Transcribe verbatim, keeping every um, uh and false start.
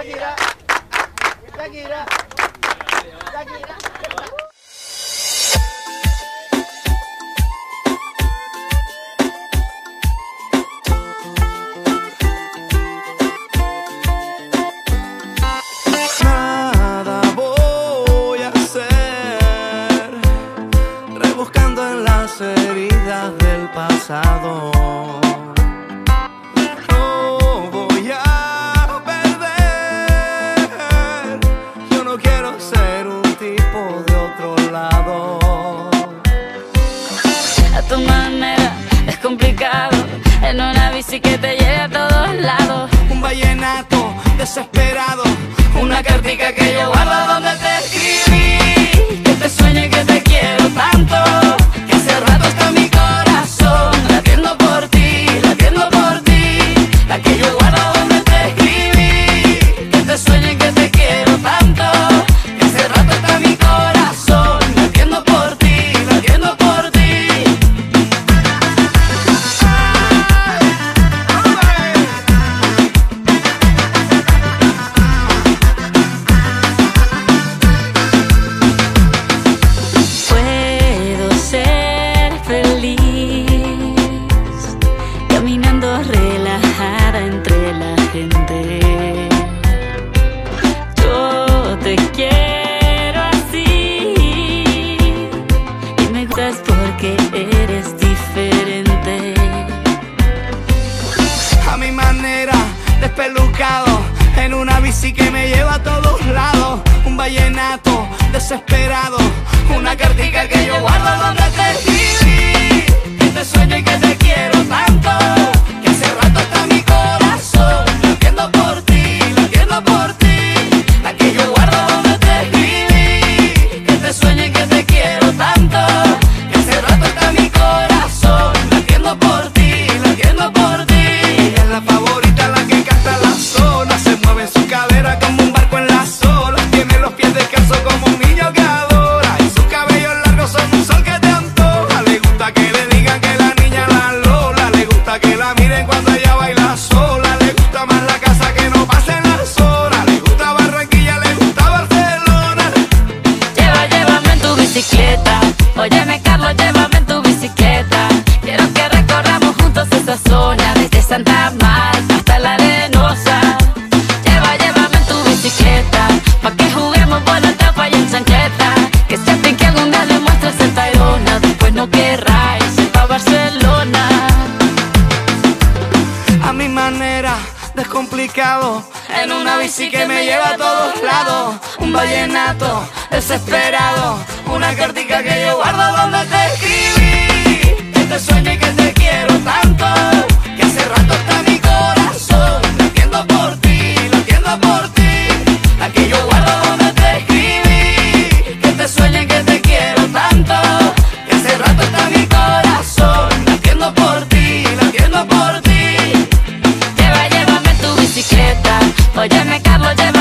Shakira, Shakira, Shakira. Nada voy a hacer, rebuscando en las heridas del pasado. No voy a perder, yo no quiero ser un tipo de otro lado. A tu manera es complicado, en una bici que te lleve a todos lados. Un vallenato desesperado, una cartica que yo guardo donde te escribí. Que te sueño y que te quiero tanto, Que hace rato está mi corazón latiendo por ti, latiendo por ti. la que yo guardo donde te escribí. Que te sueño y que te quiero tanto, Que hace rato está mi corazón latiendo por ti, latiendo por ti. Puedo ser feliz caminando relajada entre la gente. Yo te quiero así y me gustas porque eres diferente. a mi manera, despelucado, en una bici que me lleva a todos lados. Un vallenato desesperado, una cartica que yo guardo donde te escribí. Que te sueño y que te quiero tanto, que hace rato está mi corazón latiendo por ti, latiendo por ti, la que yo guardo donde te escribí. Que te sueño y que te quiero tanto, Que hace rato está mi corazón latiendo por ti, latiendo por ti. Ella es la favorita, la que canta la zona. Se mueve en su cadera como un barco en las olas. Tiene los pies descalzos como un niño que adora. Y sus cabellos largos son un sol que te antoja. Le gusta que le digan que la niña la Lola. Le gusta que la miren cuando ella baila sola. Le gusta más la casa que no pasen las horas. Le gusta Barranquilla, le gusta Barcelona. Lleva, llévame en tu bicicleta. Óyeme, Carlos, llévame en tu bicicleta. Quiero que recorramos juntos esa zona, desde Santa Marta hasta la Arenosa. Lleva, llévame en tu bicicleta, pa' que juguemos por la tapa y en chancleta. Que se te que algún día le muestres el Tayrona, después no querráis ir pa' Barcelona. A mi manera, descomplicado, en una bici que me lleva a todos lados. Un vallenato desesperado, una cartica que yo guardo donde te escribí. Que te sueño y que te quiero tanto, que hace rato está mi corazón latiendo por ti, latiendo por ti, la que yo guardo donde te escribí. Que te sueño y que te quiero tanto, Que hace rato está mi corazón latiendo por ti, latiendo por ti. Lleva, llévame en tu bicicleta. Óyeme, Carlos, lleva